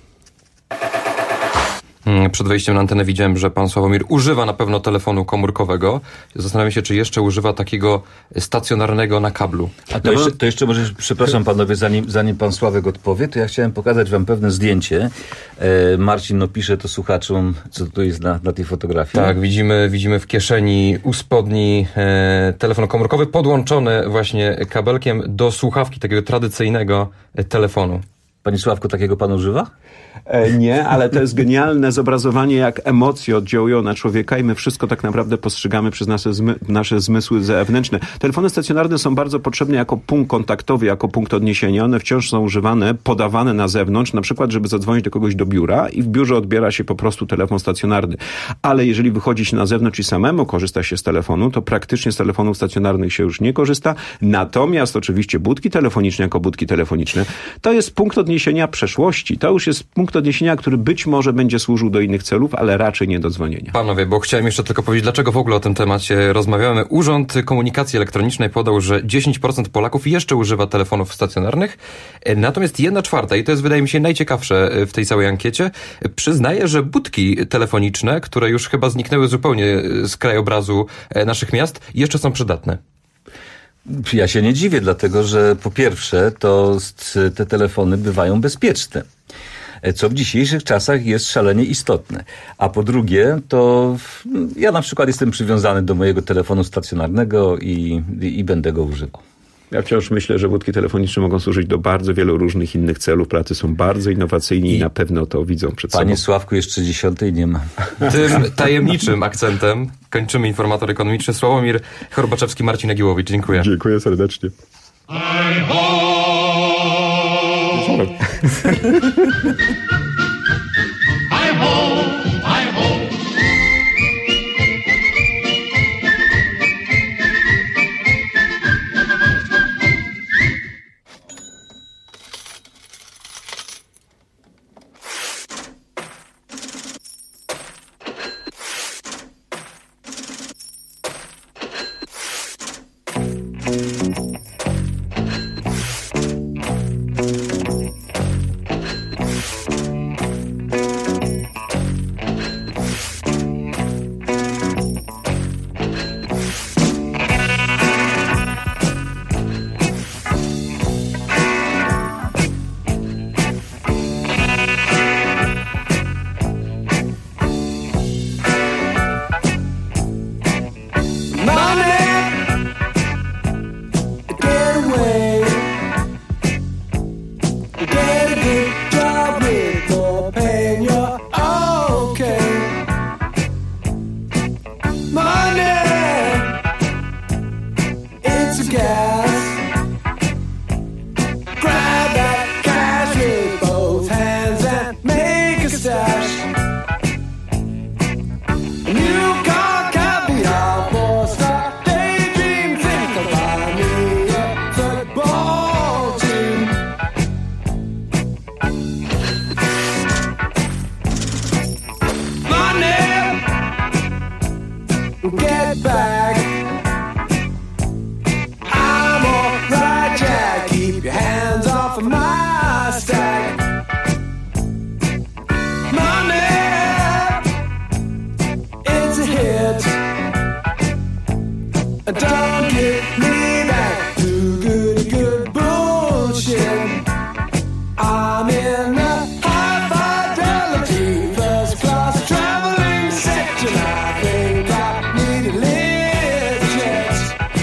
Przed wejściem na antenę widziałem, że pan Sławomir używa na pewno telefonu komórkowego. Zastanawiam się, czy jeszcze używa takiego stacjonarnego na kablu. A to, jeszcze, to jeszcze może, przepraszam panowie, zanim, zanim pan Sławek odpowie, to ja chciałem pokazać wam pewne zdjęcie. E, Marcin no, pisze to słuchaczom, co tu jest na, na tej fotografii. Tak, widzimy, widzimy w kieszeni u spodni e, telefon komórkowy podłączony właśnie kabelkiem do słuchawki takiego tradycyjnego telefonu. Panie Sławku, takiego pan używa? E, nie, ale to jest genialne zobrazowanie, jak emocje oddziałują na człowieka i my wszystko tak naprawdę postrzegamy przez nasze, zmy, nasze zmysły zewnętrzne. Telefony stacjonarne są bardzo potrzebne jako punkt kontaktowy, jako punkt odniesienia. One wciąż są używane, podawane na zewnątrz, na przykład, żeby zadzwonić do kogoś do biura i w biurze odbiera się po prostu telefon stacjonarny. Ale jeżeli wychodzi się na zewnątrz i samemu korzysta się z telefonu, to praktycznie z telefonów stacjonarnych się już nie korzysta. Natomiast oczywiście budki telefoniczne jako budki telefoniczne to jest punkt odniesienia przeszłości. To już jest punkt odniesienia, który być może będzie służył do innych celów, ale raczej nie do dzwonienia. Panowie, bo chciałem jeszcze tylko powiedzieć, dlaczego w ogóle o tym temacie rozmawiamy. Urząd Komunikacji Elektronicznej podał, że dziesięć procent Polaków jeszcze używa telefonów stacjonarnych, natomiast jedna czwarta, i to jest wydaje mi się najciekawsze w tej całej ankiecie, przyznaje, że budki telefoniczne, które już chyba zniknęły zupełnie z krajobrazu naszych miast, jeszcze są przydatne. Ja się nie dziwię, dlatego że po pierwsze to te telefony bywają bezpieczne, co w dzisiejszych czasach jest szalenie istotne. A po drugie, to ja na przykład jestem przywiązany do mojego telefonu stacjonarnego i, i, i będę go używał. Ja wciąż myślę, że budki telefoniczne mogą służyć do bardzo wielu różnych innych celów. Pracy są bardzo innowacyjni i, i na pewno to widzą przed sobą. Panie Sławku, jeszcze dziesiątej nie ma. Tym tajemniczym akcentem kończymy informator ekonomiczny. Sławomir Chorbaczewski, Marcin Agiłowicz. Dziękuję. Dziękuję serdecznie. I hope. I hope. I hope. Don't give me that too good, good bullshit. I'm in a high fidelity first class traveling section. I think I need a lift jet.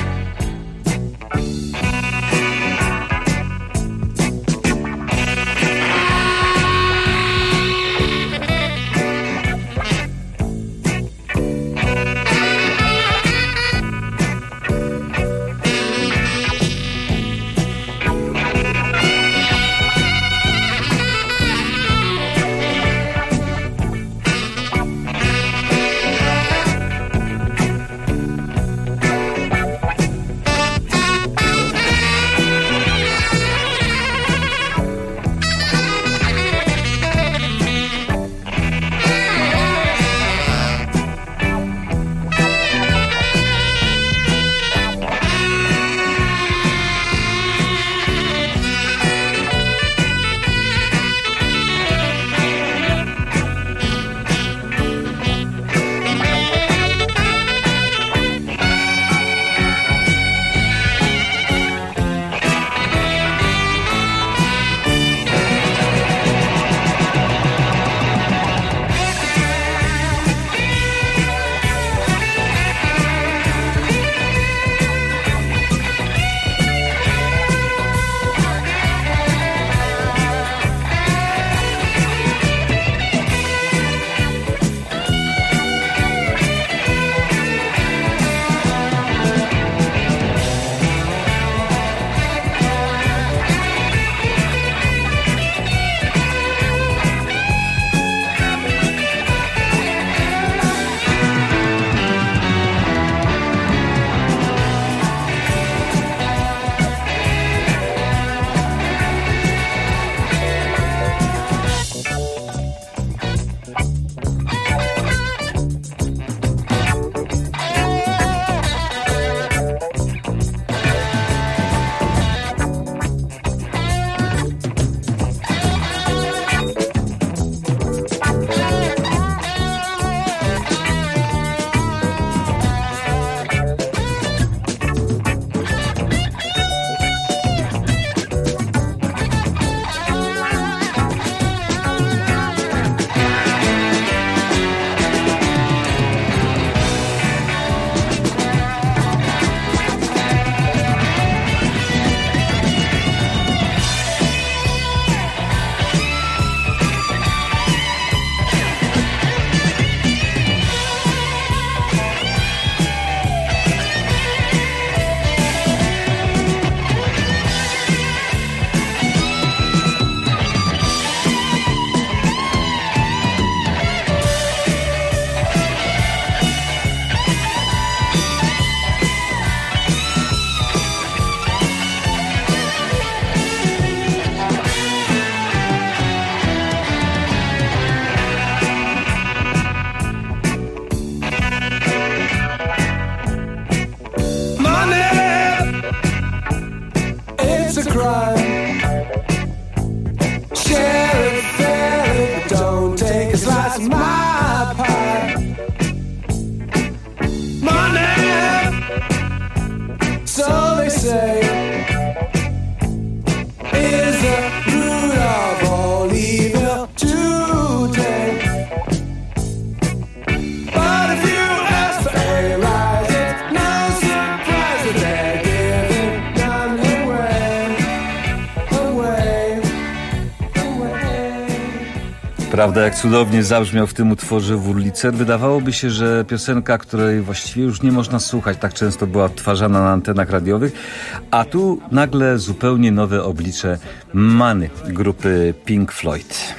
Prawda, jak cudownie zabrzmiał w tym utworze Wurlitzer. Wydawałoby się, że piosenka, której właściwie już nie można słuchać, tak często była odtwarzana na antenach radiowych, a tu nagle zupełnie nowe oblicze Money grupy Pink Floyd.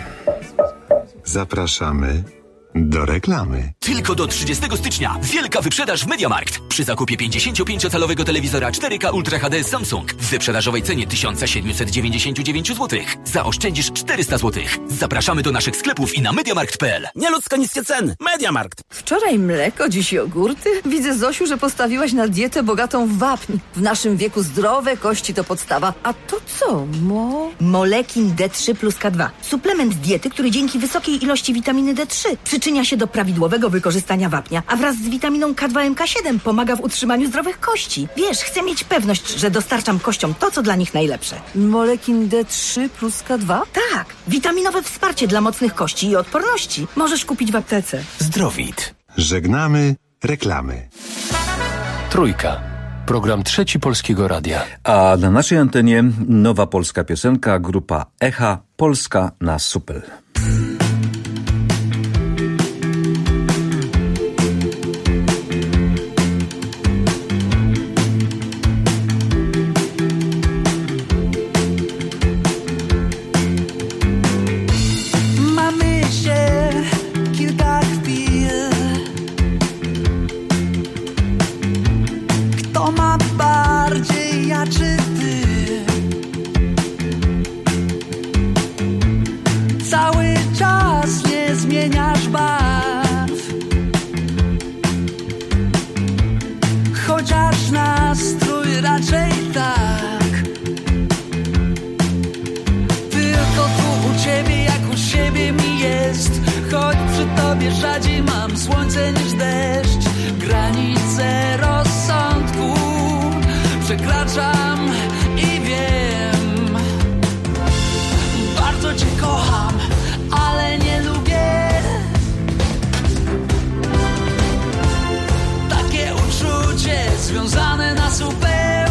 Zapraszamy do reklamy. Tylko do trzydziestego stycznia wielka wyprzedaż w MediaMarkt. Przy zakupie pięćdziesięciopięciocalowego telewizora cztery K Ultra H D Samsung w wyprzedażowej cenie tysiąc siedemset dziewięćdziesiąt dziewięć złotych zaoszczędzisz czterysta złotych. Zapraszamy do naszych sklepów i na mediamarkt kropka p l. Nieludzko niskie ceny. MediaMarkt. Wczoraj mleko, dziś jogurty. Widzę, Zosiu, że postawiłaś na dietę bogatą w wapń. W naszym wieku zdrowe kości to podstawa. A to co, mo? Molekin D trzy plus K dwa. Suplement diety, który dzięki wysokiej ilości witaminy D trzy przyczynia przyczynia się do prawidłowego wykorzystania wapnia, a wraz z witaminą K dwa M K siedem pomaga w utrzymaniu zdrowych kości. Wiesz, chcę mieć pewność, że dostarczam kościom to, co dla nich najlepsze. Molekin D trzy plus K dwa? Tak, witaminowe wsparcie dla mocnych kości i odporności. Możesz kupić w aptece. Zdrowit. Żegnamy reklamy. Trójka. Program Trzeci Polskiego Radia. A na naszej antenie nowa polska piosenka, grupa Echa, Polska na Supel. Rzadziej mam słońce niż deszcz. Granice rozsądku przekraczam i wiem. Bardzo cię kocham, ale nie lubię. Takie uczucie związane na supeł.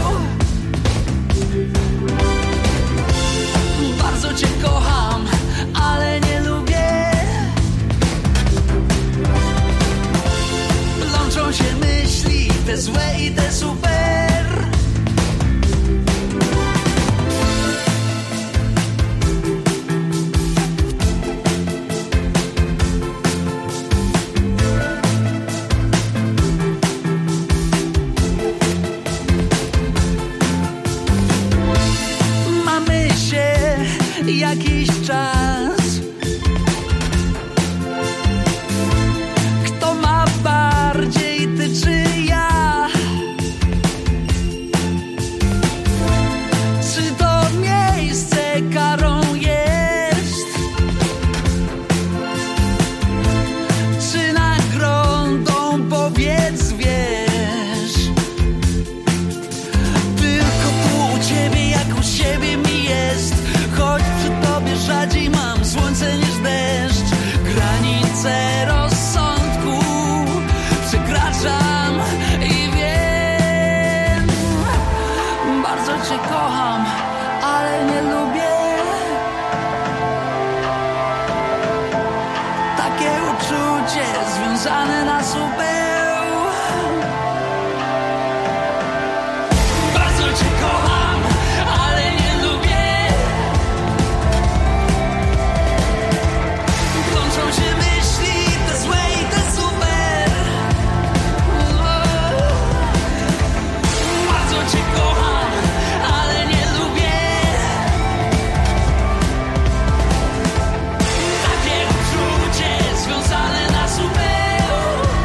Bardzo cię kocham, ale nie lubię. Plączą się myśli, te złe i te super. Mamy się jakiś czas. Kto ma bardziej, ty czy ja? Czy to miejsce karą jest? Czy nagrodą, powiedz, wiesz? Tylko tu u ciebie jak u siebie mi jest. Choć przy tobie rzadziej mam słońce niż deszcz. Granice rozsądku przekraczam i wiem. Bardzo cię kocham, ale nie lubię. Takie uczucie związane na supeł. Bardzo cię kocham, ale nie lubię. Plączą się myśli, te złe i te super. Bardzo cię kocham, ale nie lubię. Takie uczucie związane na supeł.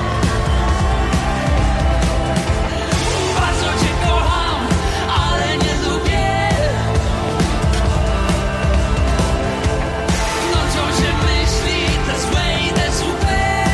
Bardzo cię kocham, ale nie lubię. Plączą się myśli, te złe i te super.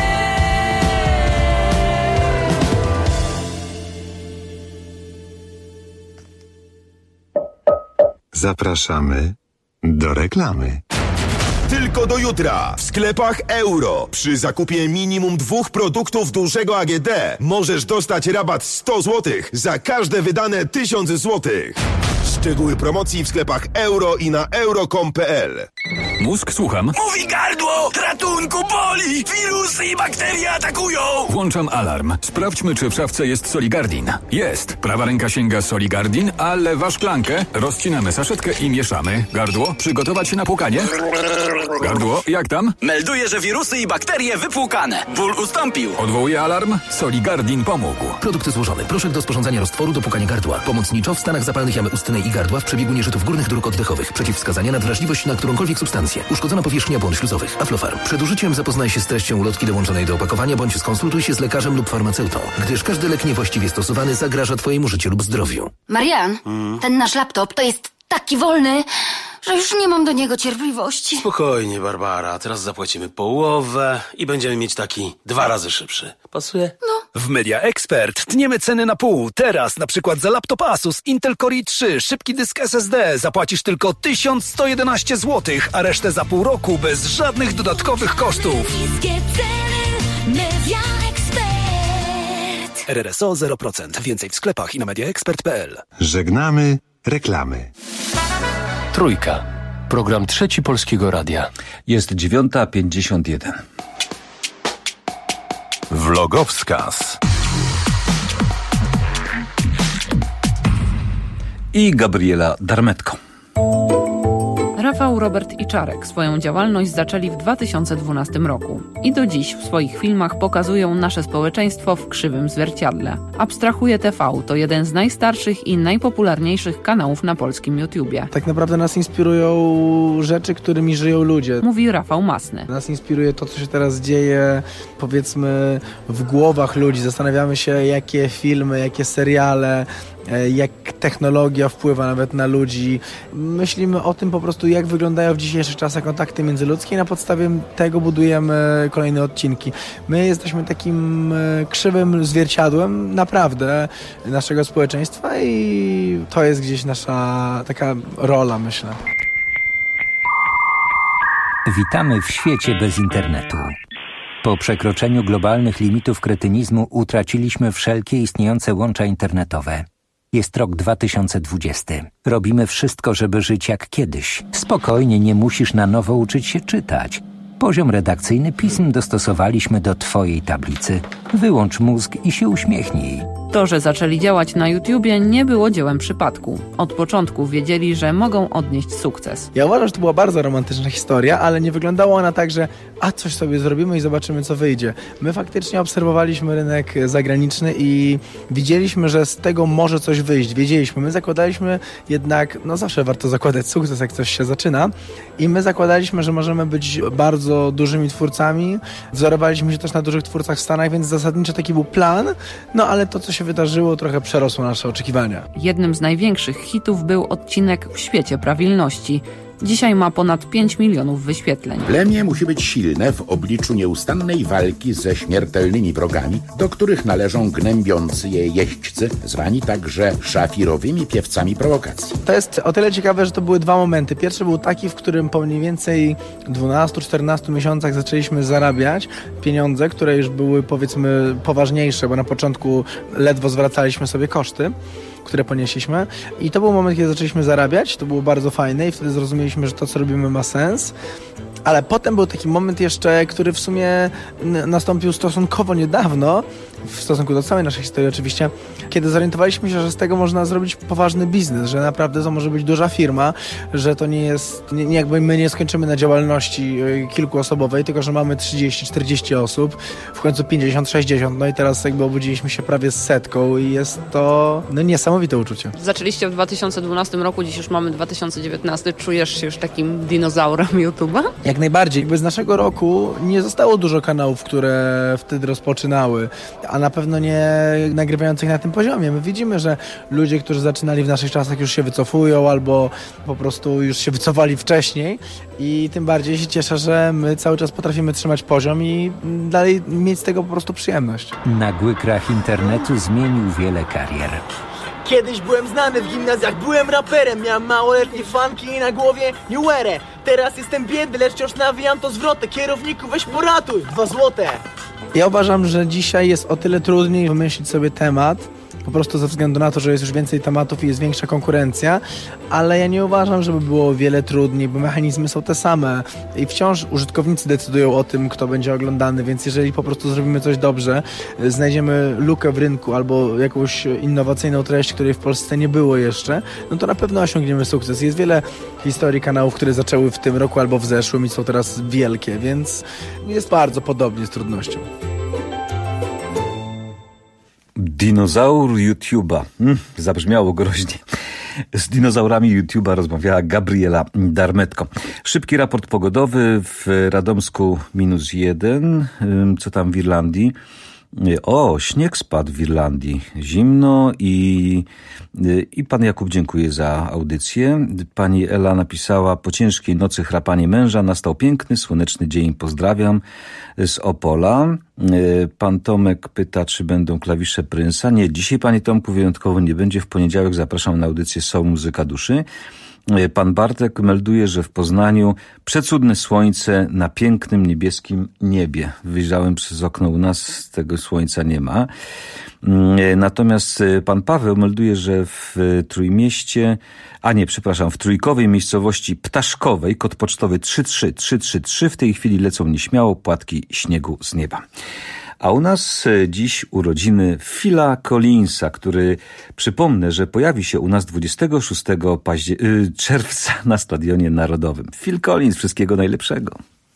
Zapraszamy do reklamy. Tylko do jutra w sklepach Euro przy zakupie minimum dwóch produktów dużego A G D możesz dostać rabat sto złotych za każde wydane tysiąc złotych. Szczegóły promocji w sklepach Euro i na euro kropka com kropka p l. Mózg, słucham. Mówi gardło! Ratunku, boli! Wirusy i bakterie atakują! Włączam alarm. Sprawdźmy, czy w szafce jest Soligardin. Jest. Prawa ręka sięga Soligardin, a lewa szklankę. Rozcinamy saszetkę i mieszamy. Gardło, przygotować się na płukanie? Gardło, jak tam? Melduje, że wirusy i bakterie wypłukane. Ból ustąpił. Odwołuję alarm. Soligardin pomógł. Produkt złożony. Proszek do sporządzania roztworu do płukania gardła. Pomocniczo w stanach zapalnych jamy ustnej i gardła w przebiegu nieżytów górnych dróg oddechowych. Przeciwwskazania na wrażliwość na którąkolwiek substancję. Uszkodzona powierzchnia błon śluzowych. Aflofarm. Przed użyciem zapoznaj się z treścią ulotki dołączonej do opakowania bądź skonsultuj się z lekarzem lub farmaceutą, gdyż każdy lek niewłaściwie stosowany zagraża twojemu życiu lub zdrowiu. Marian, ten nasz laptop to jest taki wolny, że już nie mam do niego cierpliwości. Spokojnie, Barbara. Teraz zapłacimy połowę i będziemy mieć taki dwa razy szybszy. Pasuje? No. W Media Expert tniemy ceny na pół. Teraz na przykład za laptop Asus Intel Core i trzy, szybki dysk S S D zapłacisz tylko tysiąc sto jedenaście złotych, a resztę za pół roku bez żadnych dodatkowych kosztów. Niskie ceny, Media Expert. R R S O zero procent. Więcej w sklepach i na mediaexpert kropka p l. Żegnamy reklamy. Trójka. Program Trzeci Polskiego Radia. Jest dziewiąta pięćdziesiąt jeden. Vlogowskaz. I Gabriela Darmetko. Rafał, Robert i Czarek swoją działalność zaczęli w dwa tysiące dwunastym roku i do dziś w swoich filmach pokazują nasze społeczeństwo w krzywym zwierciadle. Abstrahuje T V to jeden z najstarszych i najpopularniejszych kanałów na polskim YouTubie. Tak naprawdę nas inspirują rzeczy, którymi żyją ludzie. Mówi Rafał Masny. Nas inspiruje to, co się teraz dzieje, powiedzmy, w głowach ludzi. Zastanawiamy się, jakie filmy, jakie seriale, jak technologia wpływa nawet na ludzi. Myślimy o tym po prostu, jak wyglądają w dzisiejszych czasach kontakty międzyludzkie i na podstawie tego budujemy kolejne odcinki. My jesteśmy takim krzywym zwierciadłem naprawdę naszego społeczeństwa i to jest gdzieś nasza taka rola, myślę. Witamy w świecie bez internetu. Po przekroczeniu globalnych limitów kretynizmu utraciliśmy wszelkie istniejące łącza internetowe. Jest rok dwa tysiące dwudziesty. Robimy wszystko, żeby żyć jak kiedyś. Spokojnie, nie musisz na nowo uczyć się czytać. Poziom redakcyjny pism dostosowaliśmy do twojej tablicy. Wyłącz mózg i się uśmiechnij. To, że zaczęli działać na YouTubie, nie było dziełem przypadku. Od początku wiedzieli, że mogą odnieść sukces. Ja uważam, że to była bardzo romantyczna historia, ale nie wyglądała ona tak, że a coś sobie zrobimy i zobaczymy, co wyjdzie. My faktycznie obserwowaliśmy rynek zagraniczny i widzieliśmy, że z tego może coś wyjść. Wiedzieliśmy. My zakładaliśmy jednak, no zawsze warto zakładać sukces, jak coś się zaczyna. I my zakładaliśmy, że możemy być bardzo dużymi twórcami. Wzorowaliśmy się też na dużych twórcach w Stanach, więc zasadniczo taki był plan. No ale to, co się wydarzyło, trochę przerosło nasze oczekiwania. Jednym z największych hitów był odcinek w świecie prawilności. Dzisiaj ma ponad pięć milionów wyświetleń. Plemię musi być silne w obliczu nieustannej walki ze śmiertelnymi wrogami, do których należą gnębiący je jeźdźcy, zwani także szafirowymi piewcami prowokacji. To jest o tyle ciekawe, że to były dwa momenty. Pierwszy był taki, w którym po mniej więcej dwunastu czternastu miesiącach zaczęliśmy zarabiać pieniądze, które już były, powiedzmy, poważniejsze, bo na początku ledwo zwracaliśmy sobie koszty, które ponieśliśmy. I to był moment, kiedy zaczęliśmy zarabiać. To było bardzo fajne i wtedy zrozumieliśmy, że to, co robimy, ma sens. Ale potem był taki moment jeszcze, który w sumie n- nastąpił stosunkowo niedawno, w stosunku do całej naszej historii oczywiście, kiedy zorientowaliśmy się, że z tego można zrobić poważny biznes, że naprawdę to może być duża firma, że to nie jest, nie, jakby my nie skończymy na działalności kilkuosobowej, tylko że mamy trzydzieści czterdzieści osób, w końcu pięćdziesiąt sześćdziesiąt, no i teraz jakby obudziliśmy się prawie z setką i jest to no, niesamowite uczucie. Zaczęliście w dwa tysiące dwunastym roku, dziś już mamy dwa tysiące dziewiętnasty. Czujesz się już takim dinozaurem YouTube'a? Jak najbardziej. Jakby z naszego roku nie zostało dużo kanałów, które wtedy rozpoczynały, a na pewno nie nagrywających na tym poziomie. My widzimy, że ludzie, którzy zaczynali w naszych czasach, już się wycofują albo po prostu już się wycofali wcześniej i tym bardziej się cieszę, że my cały czas potrafimy trzymać poziom i dalej mieć z tego po prostu przyjemność. Nagły krach internetu zmienił wiele karier. Kiedyś byłem znany w gimnazjach, byłem raperem, miałem małoletnie fanki i na głowie New Era. Teraz jestem biedny, lecz wciąż nawijam to zwrotę. Kierowniku, weź poratuj, dwa złote. Ja uważam, że dzisiaj jest o tyle trudniej wymyślić sobie temat, po prostu ze względu na to, że jest już więcej tematów i jest większa konkurencja, ale ja nie uważam, żeby było o wiele trudniej, bo mechanizmy są te same i wciąż użytkownicy decydują o tym, kto będzie oglądany, więc jeżeli po prostu zrobimy coś dobrze, znajdziemy lukę w rynku albo jakąś innowacyjną treść, której w Polsce nie było jeszcze, no to na pewno osiągniemy sukces. Jest wiele historii kanałów, które zaczęły w tym roku albo w zeszłym i są teraz wielkie, więc jest bardzo podobnie z trudnością. Dinozaur YouTube'a. Hmm, zabrzmiało groźnie. Z dinozaurami YouTube'a rozmawiała Gabriela Darmetko. Szybki raport pogodowy w Radomsku minus jeden. Co tam w Irlandii? O, śnieg spadł w Irlandii. Zimno i, i pan Jakub dziękuję za audycję. Pani Ela napisała: po ciężkiej nocy chrapanie męża nastał piękny, słoneczny dzień. Pozdrawiam z Opola. Pan Tomek pyta, czy będą klawisze Prynsa. Nie, dzisiaj, panie Tomku, wyjątkowo nie będzie. W poniedziałek zapraszam na audycję Soul Muzyka Duszy. Pan Bartek melduje, że w Poznaniu przecudne słońce na pięknym niebieskim niebie. Wyjrzałem przez okno, u nas tego słońca nie ma. Natomiast pan Paweł melduje, że w Trójmieście, a nie, przepraszam, w trójkowej miejscowości Ptaszkowej, kod pocztowy trzy trzy trzy trzy trzy, w tej chwili lecą nieśmiało płatki śniegu z nieba. A u nas dziś urodziny Phila Collinsa, który, przypomnę, że pojawi się u nas dwudziestego szóstego czerwca na Stadionie Narodowym. Phil Collins, wszystkiego najlepszego.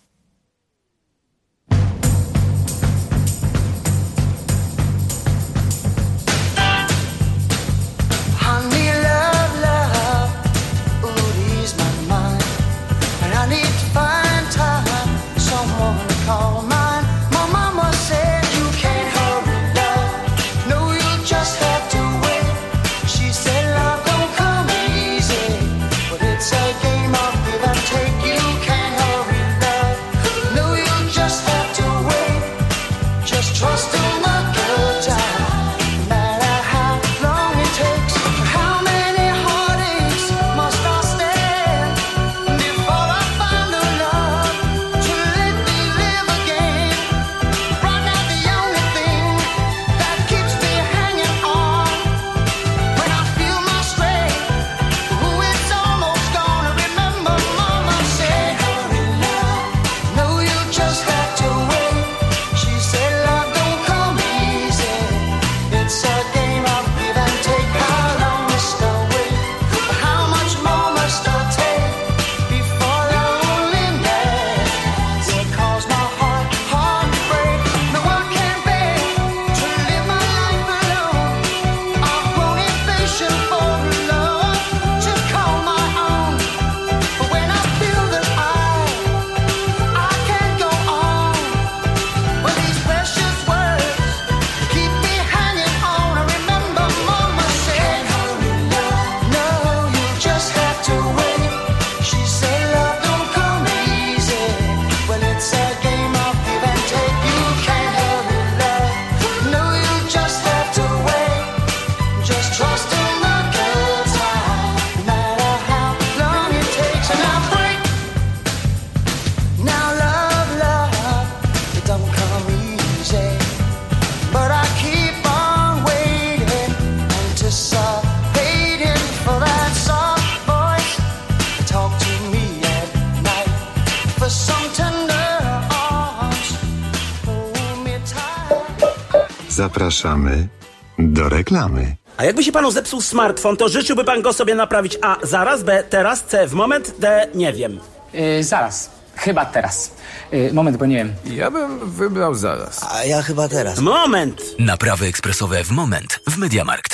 Zapraszamy do reklamy. A jakby się panu zepsuł smartfon, to życzyłby pan go sobie naprawić A zaraz, B teraz, C w moment, D nie wiem. Yy, zaraz. Chyba teraz. Yy, moment, bo nie wiem. Ja bym wybrał zaraz. A ja chyba teraz. Moment! Naprawy ekspresowe w moment w MediaMarkt.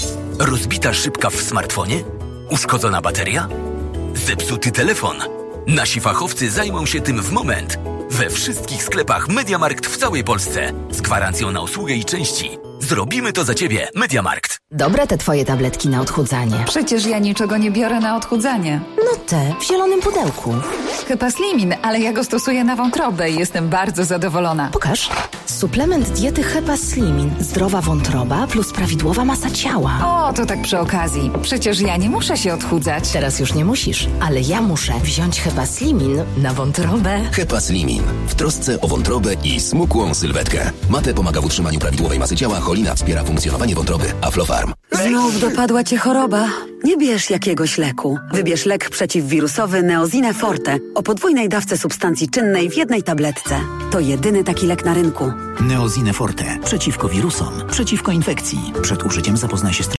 Rozbita szybka w smartfonie? Uszkodzona bateria? Zepsuty telefon? Nasi fachowcy zajmą się tym w moment. We wszystkich sklepach MediaMarkt w całej Polsce. Z gwarancją na usługę i części. Zrobimy to za ciebie. MediaMarkt. Dobre te twoje tabletki na odchudzanie. Przecież ja niczego nie biorę na odchudzanie. No te, w zielonym pudełku. Hepaslimin, ale ja go stosuję na wątrobę i jestem bardzo zadowolona. Pokaż. Suplement diety Hepaslimin. Zdrowa wątroba plus prawidłowa masa ciała. O, to tak przy okazji. Przecież ja nie muszę się odchudzać. Teraz już nie musisz, ale ja muszę wziąć Hepaslimin na wątrobę. Hepaslimin. W trosce o wątrobę i smukłą sylwetkę. Mate pomaga w utrzymaniu prawidłowej masy ciała, cholina wspiera funkcjonowanie wątroby. Aflofarm. Znów dopadła cię choroba? Nie bierz jakiegoś leku. Wybierz lek przeciwwirusowy Neozine Forte o podwójnej dawce substancji czynnej w jednej tabletce. To jedyny taki lek na rynku. Neozine Forte. Przeciwko wirusom, przeciwko infekcji. Przed użyciem zapoznaj się z